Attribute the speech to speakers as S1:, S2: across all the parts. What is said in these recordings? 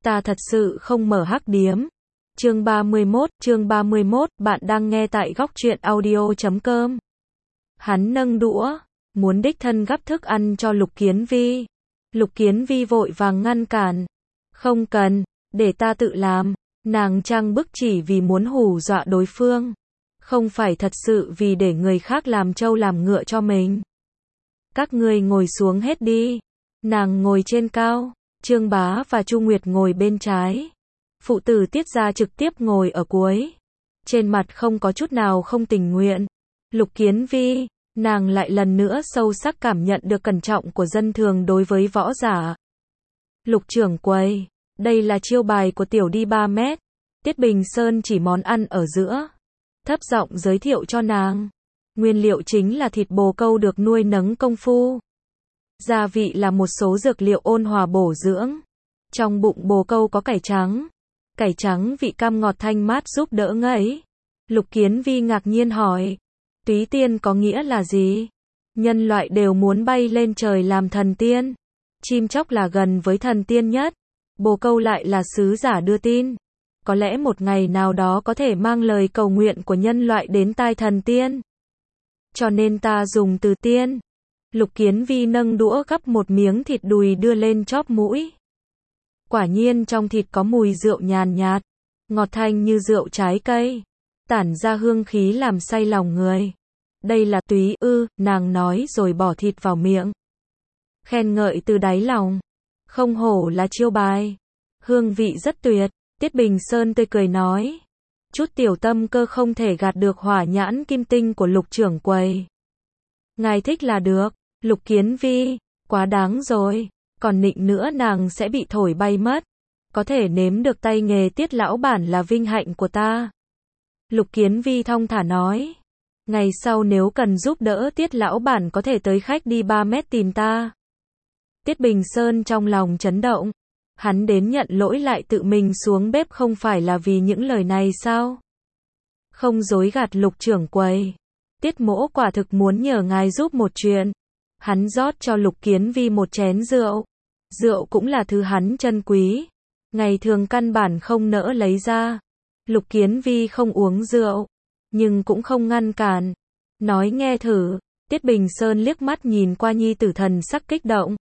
S1: Ta thật sự không mở hắc điếm. Chương 31, bạn đang nghe tại góc truyện audio.com. Hắn nâng đũa, muốn đích thân gắp thức ăn cho Lục Kiến Vi. Lục Kiến Vi vội vàng ngăn cản. Không cần, để ta tự làm. Nàng trang bức chỉ vì muốn hù dọa đối phương. Không phải thật sự vì để người khác làm trâu làm ngựa cho mình. Các ngươi ngồi xuống hết đi. Nàng ngồi trên cao. Trương Bá và Chu Nguyệt ngồi bên trái. Phụ tử Tiết Gia trực tiếp ngồi ở cuối. Trên mặt không có chút nào không tình nguyện. Lục Kiến Vi, nàng lại lần nữa sâu sắc cảm nhận được cẩn trọng của dân thường đối với võ giả. Lục trưởng quầy, đây là chiêu bài của tiểu đi 3 mét. Tiết Bình Sơn chỉ món ăn ở giữa. Thấp giọng giới thiệu cho nàng. Nguyên liệu chính là thịt bồ câu được nuôi nấng công phu. Gia vị là một số dược liệu ôn hòa bổ dưỡng. Trong bụng bồ câu có cải trắng. Cải trắng vị cam ngọt thanh mát giúp đỡ ngấy. Lục Kiến Vi ngạc nhiên hỏi. Túy tiên có nghĩa là gì? Nhân loại đều muốn bay lên trời làm thần tiên. Chim chóc là gần với thần tiên nhất. Bồ câu lại là sứ giả đưa tin. Có lẽ một ngày nào đó có thể mang lời cầu nguyện của nhân loại đến tai thần tiên. Cho nên ta dùng từ tiên. Lục Kiến Vi nâng đũa gắp một miếng thịt đùi đưa lên chóp mũi. Quả nhiên trong thịt có mùi rượu nhàn nhạt, ngọt thanh như rượu trái cây, tản ra hương khí làm say lòng người. Đây là túy ư, nàng nói rồi bỏ thịt vào miệng. Khen ngợi từ đáy lòng. Không hổ là chiêu bài. Hương vị rất tuyệt, Tiết Bình Sơn tươi cười nói. Chút tiểu tâm cơ không thể gạt được hỏa nhãn kim tinh của Lục trưởng quầy. Ngài thích là được. Lục Kiến Vi, quá đáng rồi, còn nịnh nữa nàng sẽ bị thổi bay mất. Có thể nếm được tay nghề Tiết lão bản là vinh hạnh của ta. Lục Kiến Vi thong thả nói. Ngày sau nếu cần giúp đỡ Tiết lão bản có thể tới khách đi 3 mét tìm ta. Tiết Bình Sơn trong lòng chấn động. Hắn đến nhận lỗi lại tự mình xuống bếp không phải là vì những lời này sao? Không dối gạt Lục trưởng quầy. Tiết mỗ quả thực muốn nhờ ngài giúp một chuyện. Hắn rót cho Lục Kiến Vi một chén rượu. Rượu cũng là thứ hắn trân quý. Ngày thường căn bản không nỡ lấy ra. Lục Kiến Vi không uống rượu. Nhưng cũng không ngăn cản. Nói nghe thử. Tiết Bình Sơn liếc mắt nhìn qua nhi tử thần sắc kích động.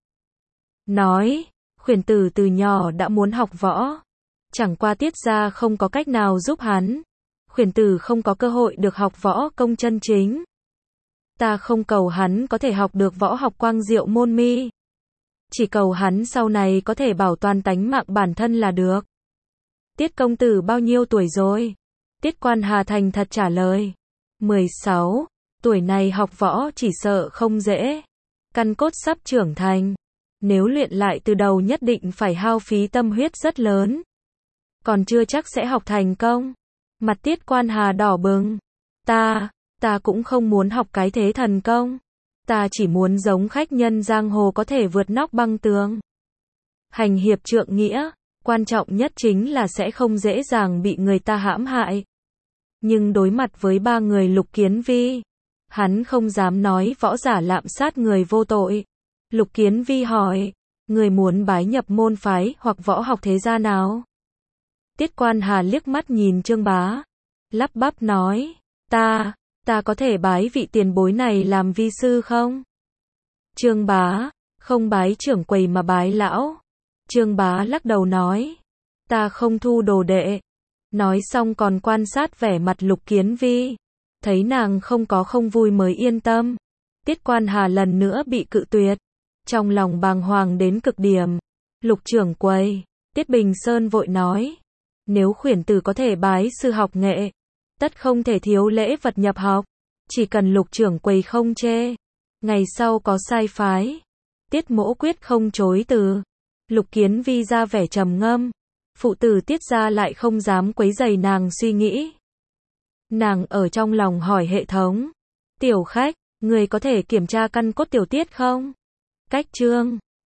S1: Nói. Khuyển tử từ nhỏ đã muốn học võ. Chẳng qua Tiết gia không có cách nào giúp hắn. Khuyển tử không có cơ hội được học võ công chân chính. Ta không cầu hắn có thể học được võ học quang diệu môn mi. Chỉ cầu hắn sau này có thể bảo toàn tánh mạng bản thân là được. Tiết công tử bao nhiêu tuổi rồi? Tiết Quan Hà thành thật trả lời. 16, tuổi này học võ chỉ sợ không dễ. Căn cốt sắp trưởng thành. Nếu luyện lại từ đầu nhất định phải hao phí tâm huyết rất lớn. Còn chưa chắc sẽ học thành công. Mặt Tiết Quan Hà đỏ bừng. Ta cũng không muốn học cái thế thần công. Ta chỉ muốn giống khách nhân giang hồ có thể vượt nóc băng tường. Hành hiệp trượng nghĩa, quan trọng nhất chính là sẽ không dễ dàng bị người ta hãm hại. Nhưng đối mặt với 3 người Lục Kiến Vi, hắn không dám nói võ giả lạm sát người vô tội. Lục Kiến Vi hỏi, người muốn bái nhập môn phái hoặc võ học thế gia nào? Tiết Quan Hà liếc mắt nhìn Trương Bá, lắp bắp nói, ta có thể bái vị tiền bối này làm vi sư không? Trương Bá, không bái trưởng quầy mà bái lão. Trương Bá lắc đầu nói, ta không thu đồ đệ. Nói xong còn quan sát vẻ mặt Lục Kiến Vi, thấy nàng không vui mới yên tâm. Tiết Quan Hà lần nữa bị cự tuyệt, trong lòng bàng hoàng đến cực điểm. Lục trưởng quầy, Tiết Bình Sơn vội nói, nếu khuyển tử có thể bái sư học nghệ, tất không thể thiếu lễ vật nhập học. Chỉ cần Lục trưởng quầy không chê. Ngày sau có sai phái, Tiết mỗ quyết không chối từ. Lục Kiến Vi ra vẻ trầm ngâm. Phụ tử Tiết gia lại không dám quấy rầy nàng suy nghĩ. Nàng ở trong lòng hỏi hệ thống. Tiểu khách, người có thể kiểm tra căn cốt tiểu tiết không? Cách chương